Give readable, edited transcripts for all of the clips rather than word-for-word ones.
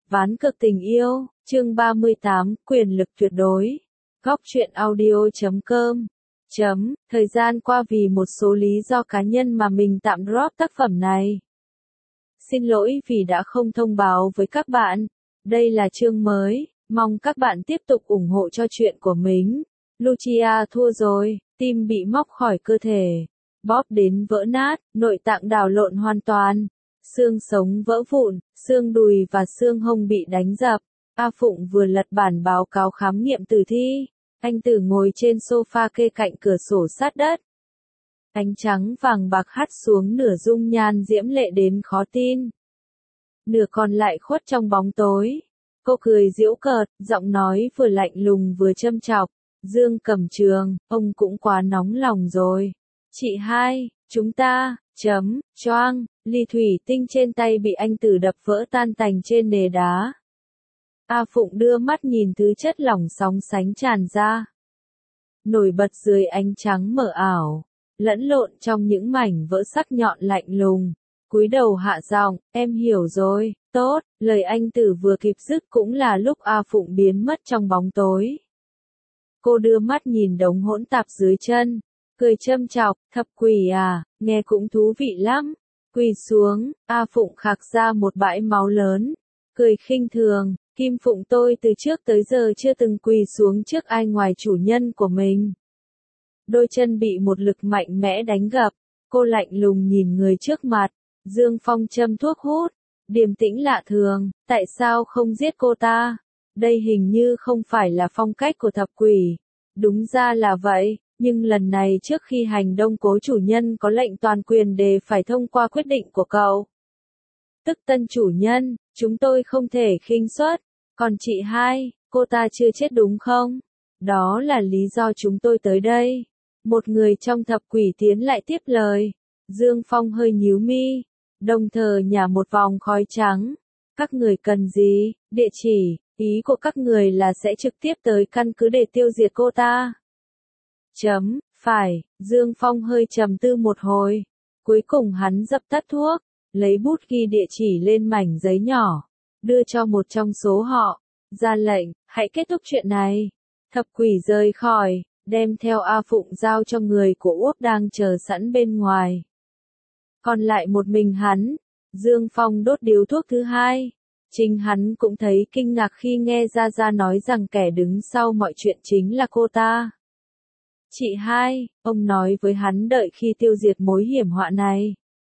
Ván cược tình yêu, chương 38, quyền lực tuyệt đối. Góc truyện audio.com. Thời gian qua vì một số lý do cá nhân mà mình tạm drop tác phẩm này. Xin lỗi vì đã không thông báo với các bạn. Đây là chương mới, mong các bạn tiếp tục ủng hộ cho chuyện của mình. Lucia thua rồi, tim bị móc khỏi cơ thể. Bóp đến vỡ nát, nội tạng đảo lộn hoàn toàn. Xương sống vỡ vụn, xương đùi và xương hông bị đánh dập. A Phụng vừa lật bản báo cáo khám nghiệm tử thi. Anh Tử ngồi trên sofa kê cạnh cửa sổ sát đất. Ánh trắng vàng bạc hắt xuống nửa dung nhan diễm lệ đến khó tin. Nửa còn lại khuất trong bóng tối. Cô cười giễu cợt, giọng nói vừa lạnh lùng vừa châm chọc. Dương Cẩm Trường, ông cũng quá nóng lòng rồi. Chị hai, chúng ta, choang, ly thủy tinh trên tay bị anh Tử đập vỡ tan tành trên nền đá. A Phụng đưa mắt nhìn thứ chất lỏng sóng sánh tràn ra. Nổi bật dưới ánh trắng mờ ảo, lẫn lộn trong những mảnh vỡ sắc nhọn lạnh lùng. Cúi đầu hạ giọng, em hiểu rồi, tốt, lời anh Tử vừa kịp dứt cũng là lúc A Phụng biến mất trong bóng tối. Cô đưa mắt nhìn đống hỗn tạp dưới chân, cười châm chọc, thập quỷ à, nghe cũng thú vị lắm. Quỳ xuống, A Phụng khạc ra một bãi máu lớn, cười khinh thường, Kim Phụng tôi từ trước tới giờ chưa từng quỳ xuống trước ai ngoài chủ nhân của mình. Đôi chân bị một lực mạnh mẽ đánh gập, cô lạnh lùng nhìn người trước mặt, Dương Phong châm thuốc hút, điềm tĩnh lạ thường, tại sao không giết cô ta? Đây hình như không phải là phong cách của thập quỷ. Đúng ra là vậy, nhưng lần này trước khi hành động cố chủ nhân có lệnh toàn quyền để phải thông qua quyết định của cậu. Tức tân chủ nhân, chúng tôi không thể khinh suất. Còn chị hai, cô ta chưa chết đúng không? Đó là lý do chúng tôi tới đây. Một người trong thập quỷ tiến lại tiếp lời. Dương Phong hơi nhíu mi, đồng thời nhả một vòng khói trắng. Các người cần gì? Địa chỉ, ý của các người là sẽ trực tiếp tới căn cứ để tiêu diệt cô ta. Phải, Dương Phong hơi trầm tư một hồi. Cuối cùng hắn dập tắt thuốc, lấy bút ghi địa chỉ lên mảnh giấy nhỏ, đưa cho một trong số họ, ra lệnh, hãy kết thúc chuyện này. Thập quỷ rời khỏi, đem theo A Phụng giao cho người của Úc đang chờ sẵn bên ngoài. Còn lại một mình hắn, Dương Phong đốt điếu thuốc thứ hai. Chính hắn cũng thấy kinh ngạc khi nghe Gia nói rằng kẻ đứng sau mọi chuyện chính là cô ta. Chị hai, ông nói với hắn đợi khi tiêu diệt mối hiểm họa này.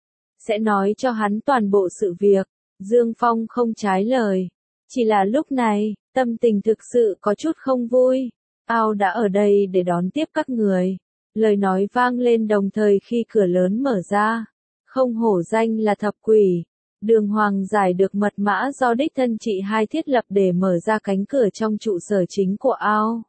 Sẽ nói cho hắn toàn bộ sự việc. Dương Phong không trái lời. Chỉ là lúc này, tâm tình thực sự có chút không vui. Ao đã ở đây để đón tiếp các người. Lời nói vang lên đồng thời khi cửa lớn mở ra. Không hổ danh là thập quỷ. Đường Hoàng giải được mật mã do đích thân chị hai thiết lập để mở ra cánh cửa trong trụ sở chính của Ao.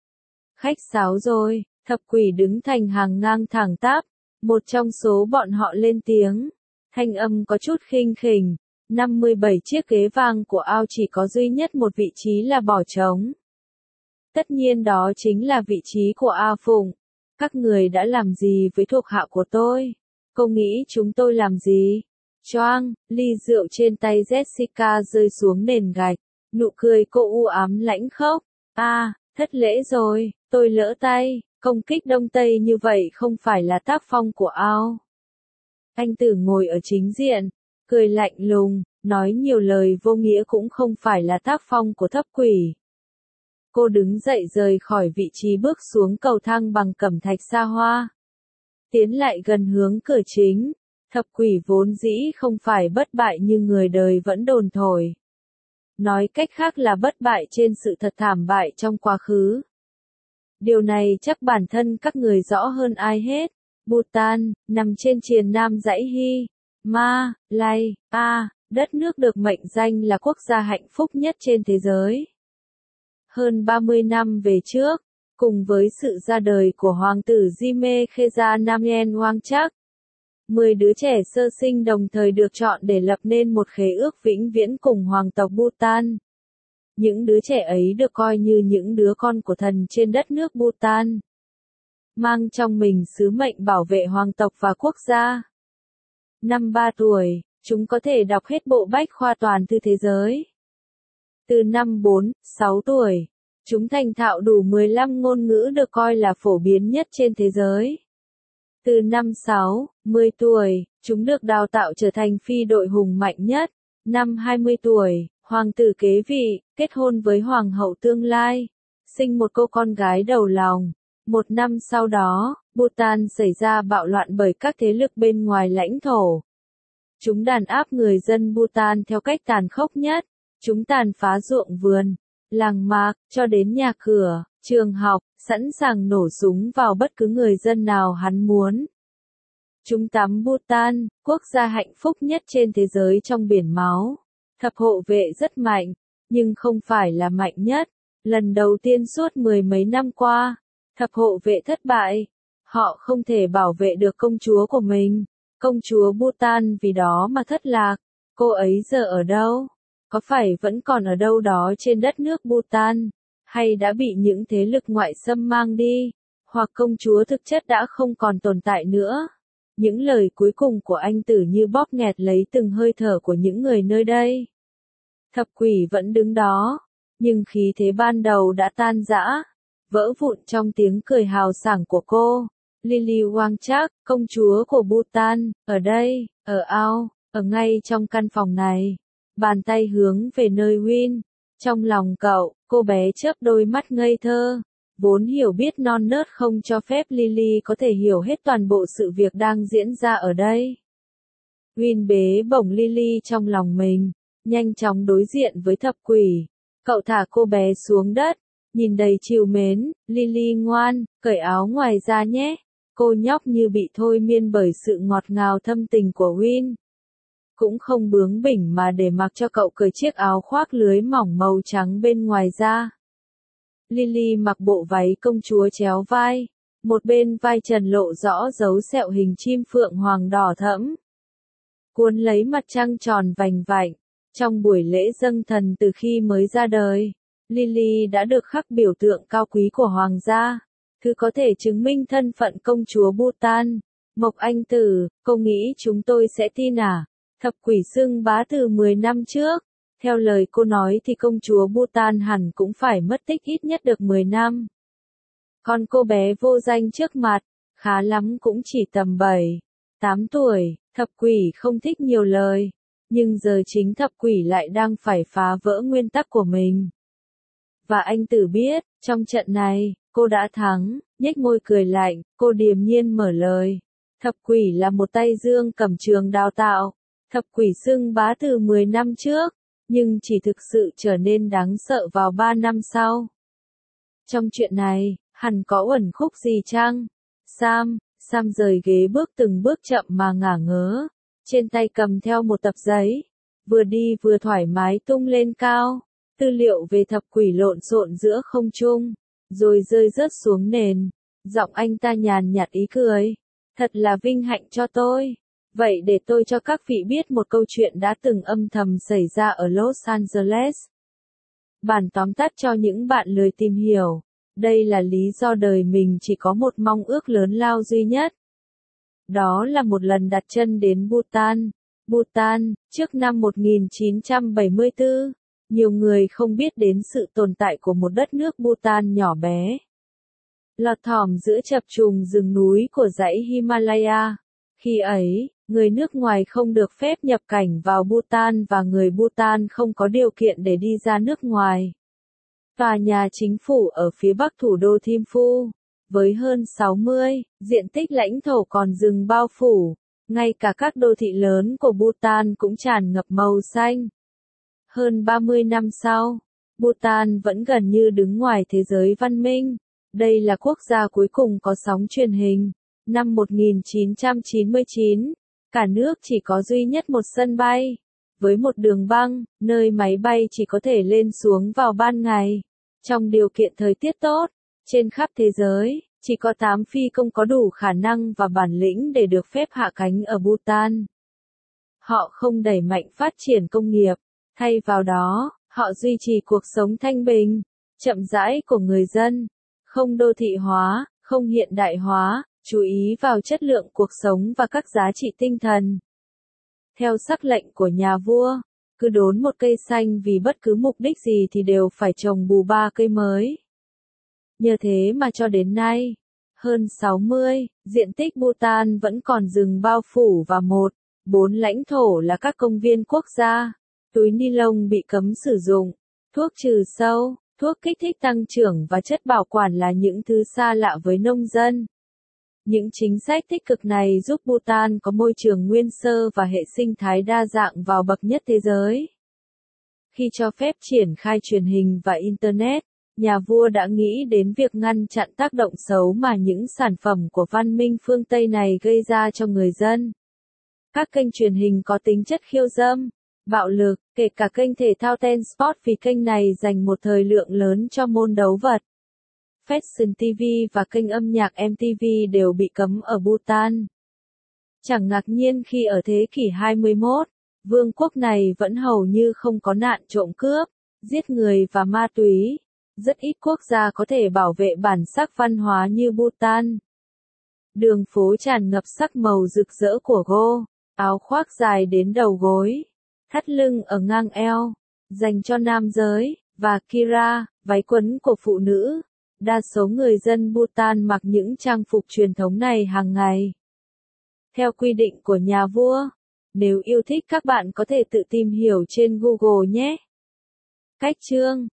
Khách sáo rồi, thập quỷ đứng thành hàng ngang thẳng tắp. Một trong số bọn họ lên tiếng. Thanh âm có chút khinh khỉnh. 57 chiếc ghế vàng của Ao chỉ có duy nhất một vị trí là bỏ trống. Tất nhiên đó chính là vị trí của A Phụng. Các người đã làm gì với thuộc hạ của tôi? Cô nghĩ chúng tôi làm gì? Choang, ly rượu trên tay Jessica rơi xuống nền gạch. Nụ cười cô u ám lãnh khốc. Thất lễ rồi, tôi lỡ tay. Công kích Đông Tây như vậy không phải là tác phong của Ao. Anh Tử ngồi ở chính diện, cười lạnh lùng, nói nhiều lời vô nghĩa cũng không phải là tác phong của thấp quỷ. Cô đứng dậy rời khỏi vị trí bước xuống cầu thang bằng cẩm thạch xa hoa. Tiến lại gần hướng cửa chính, thập quỷ vốn dĩ không phải bất bại như người đời vẫn đồn thổi. Nói cách khác là bất bại trên sự thật thảm bại trong quá khứ. Điều này chắc bản thân các người rõ hơn ai hết. Bhutan, nằm trên triền nam dãy Hy, Ma, Lay, đất nước được mệnh danh là quốc gia hạnh phúc nhất trên thế giới. Hơn 30 năm về trước, cùng với sự ra đời của hoàng tử Jime Kheza Namyen Wangchak, 10 đứa trẻ sơ sinh đồng thời được chọn để lập nên một khế ước vĩnh viễn cùng hoàng tộc Bhutan. Những đứa trẻ ấy được coi như những đứa con của thần trên đất nước Bhutan. Mang trong mình sứ mệnh bảo vệ hoàng tộc và quốc gia. Năm 3 tuổi, chúng có thể đọc hết bộ bách khoa toàn thư thế giới. Từ năm 4, 6 tuổi, chúng thành thạo đủ 15 ngôn ngữ được coi là phổ biến nhất trên thế giới. Từ năm 6, 10 tuổi, chúng được đào tạo trở thành phi đội hùng mạnh nhất. Năm 20 tuổi, hoàng tử kế vị, kết hôn với hoàng hậu tương lai, sinh một cô con gái đầu lòng. Một năm sau đó, Bhutan xảy ra bạo loạn bởi các thế lực bên ngoài lãnh thổ. Chúng đàn áp người dân Bhutan theo cách tàn khốc nhất. Chúng tàn phá ruộng vườn, làng mạc, cho đến nhà cửa, trường học, sẵn sàng nổ súng vào bất cứ người dân nào hắn muốn. Chúng tắm Bhutan, quốc gia hạnh phúc nhất trên thế giới trong biển máu. Thập hộ vệ rất mạnh, nhưng không phải là mạnh nhất. Lần đầu tiên suốt mười mấy năm qua, thập hộ vệ thất bại. Họ không thể bảo vệ được công chúa của mình. Công chúa Bhutan vì đó mà thất lạc. Cô ấy giờ ở đâu? Có phải vẫn còn ở đâu đó trên đất nước Bhutan? Hay đã bị những thế lực ngoại xâm mang đi? Hoặc công chúa thực chất đã không còn tồn tại nữa? Những lời cuối cùng của anh tử như bóp nghẹt lấy từng hơi thở của những người nơi đây. Thập quỷ vẫn đứng đó, nhưng khí thế ban đầu đã tan rã, vỡ vụn trong tiếng cười hào sảng của cô. Lily Wangchuk, công chúa của Bhutan, ở đây, ở ngay trong căn phòng này. Bàn tay hướng về nơi Win. Trong lòng cậu, cô bé chớp đôi mắt ngây thơ. Vốn hiểu biết non nớt không cho phép Lily có thể hiểu hết toàn bộ sự việc đang diễn ra ở đây. Win bế bổng Lily trong lòng mình, nhanh chóng đối diện với thập quỷ. Cậu thả cô bé xuống đất, nhìn đầy trìu mến. Lily ngoan, cởi áo ngoài ra nhé. Cô nhóc như bị thôi miên bởi sự ngọt ngào thâm tình của Win. Cũng không bướng bỉnh mà để mặc cho cậu cởi chiếc áo khoác lưới mỏng màu trắng bên ngoài ra. Lily mặc bộ váy công chúa chéo vai, một bên vai trần lộ rõ dấu sẹo hình chim phượng hoàng đỏ thẫm. Cuốn lấy mặt trăng tròn vành vạnh, trong buổi lễ dâng thần từ khi mới ra đời, Lily đã được khắc biểu tượng cao quý của hoàng gia, thứ có thể chứng minh thân phận công chúa Bhutan. Mộc Anh Tử, cô nghĩ chúng tôi sẽ tin à? Thập quỷ xưng bá từ 10 năm trước. Theo lời cô nói thì công chúa Bhutan hẳn cũng phải mất tích ít nhất được 10 năm. Còn cô bé vô danh trước mặt, khá lắm cũng chỉ tầm 7, 8 tuổi, thập quỷ không thích nhiều lời. Nhưng giờ chính thập quỷ lại đang phải phá vỡ nguyên tắc của mình. Và anh Tử biết, trong trận này, cô đã thắng, nhếch môi cười lạnh, cô điềm nhiên mở lời. Thập quỷ là một tay dương cầm trường đào tạo. Thập quỷ xưng bá từ 10 năm trước, nhưng chỉ thực sự trở nên đáng sợ vào 3 năm sau. Trong chuyện này, hẳn có uẩn khúc gì chăng? Sam rời ghế bước từng bước chậm mà ngả ngớ, trên tay cầm theo một tập giấy, vừa đi vừa thoải mái tung lên cao, tư liệu về thập quỷ lộn xộn giữa không trung, rồi rơi rớt xuống nền, giọng anh ta nhàn nhạt ý cười, thật là vinh hạnh cho tôi. Vậy để tôi cho các vị biết một câu chuyện đã từng âm thầm xảy ra ở Los Angeles. Bản tóm tắt cho những bạn lười tìm hiểu. Đây là lý do đời mình chỉ có một mong ước lớn lao duy nhất. Đó là một lần đặt chân đến Bhutan. Bhutan, trước năm 1974, nhiều người không biết đến sự tồn tại của một đất nước Bhutan nhỏ bé. Lọt thỏm giữa chập trùng rừng núi của dãy Himalaya. Khi ấy, người nước ngoài không được phép nhập cảnh vào Bhutan và người Bhutan không có điều kiện để đi ra nước ngoài. Tòa nhà chính phủ ở phía bắc thủ đô Thimphu, với hơn 60, diện tích lãnh thổ còn rừng bao phủ, ngay cả các đô thị lớn của Bhutan cũng tràn ngập màu xanh. Hơn 30 năm sau, Bhutan vẫn gần như đứng ngoài thế giới văn minh. Đây là quốc gia cuối cùng có sóng truyền hình. Năm 1999, cả nước chỉ có duy nhất một sân bay, với một đường băng, nơi máy bay chỉ có thể lên xuống vào ban ngày. Trong điều kiện thời tiết tốt, trên khắp thế giới, chỉ có 8 phi công có đủ khả năng và bản lĩnh để được phép hạ cánh ở Bhutan. Họ không đẩy mạnh phát triển công nghiệp, thay vào đó, họ duy trì cuộc sống thanh bình, chậm rãi của người dân, không đô thị hóa, không hiện đại hóa, chú ý vào chất lượng cuộc sống và các giá trị tinh thần. Theo sắc lệnh của nhà vua, Cứ đốn một cây xanh vì bất cứ mục đích gì thì đều phải trồng bù 3 cây mới. Nhờ thế mà cho đến nay, hơn 60, diện tích Bhutan vẫn còn rừng bao phủ và 4 lãnh thổ là các công viên quốc gia. Túi ni lông bị cấm sử dụng, thuốc trừ sâu, thuốc kích thích tăng trưởng và chất bảo quản là những thứ xa lạ với nông dân. Những chính sách tích cực này giúp Bhutan có môi trường nguyên sơ và hệ sinh thái đa dạng vào bậc nhất thế giới. Khi cho phép triển khai truyền hình và Internet, nhà vua đã nghĩ đến việc ngăn chặn tác động xấu mà những sản phẩm của văn minh phương Tây này gây ra cho người dân. Các kênh truyền hình có tính chất khiêu dâm, bạo lực, kể cả kênh thể thao Ten Sport vì kênh này dành một thời lượng lớn cho môn đấu vật. Fashion TV và kênh âm nhạc MTV đều bị cấm ở Bhutan. Chẳng ngạc nhiên khi ở thế kỷ 21, vương quốc này vẫn hầu như không có nạn trộm cướp, giết người và ma túy. Rất ít quốc gia có thể bảo vệ bản sắc văn hóa như Bhutan. Đường phố tràn ngập sắc màu rực rỡ của go, áo khoác dài đến đầu gối, thắt lưng ở ngang eo, dành cho nam giới, và kira, váy quấn của phụ nữ. Đa số người dân Bhutan mặc những trang phục truyền thống này hàng ngày. Theo quy định của nhà vua, nếu yêu thích các bạn có thể tự tìm hiểu trên Google nhé. Cách chương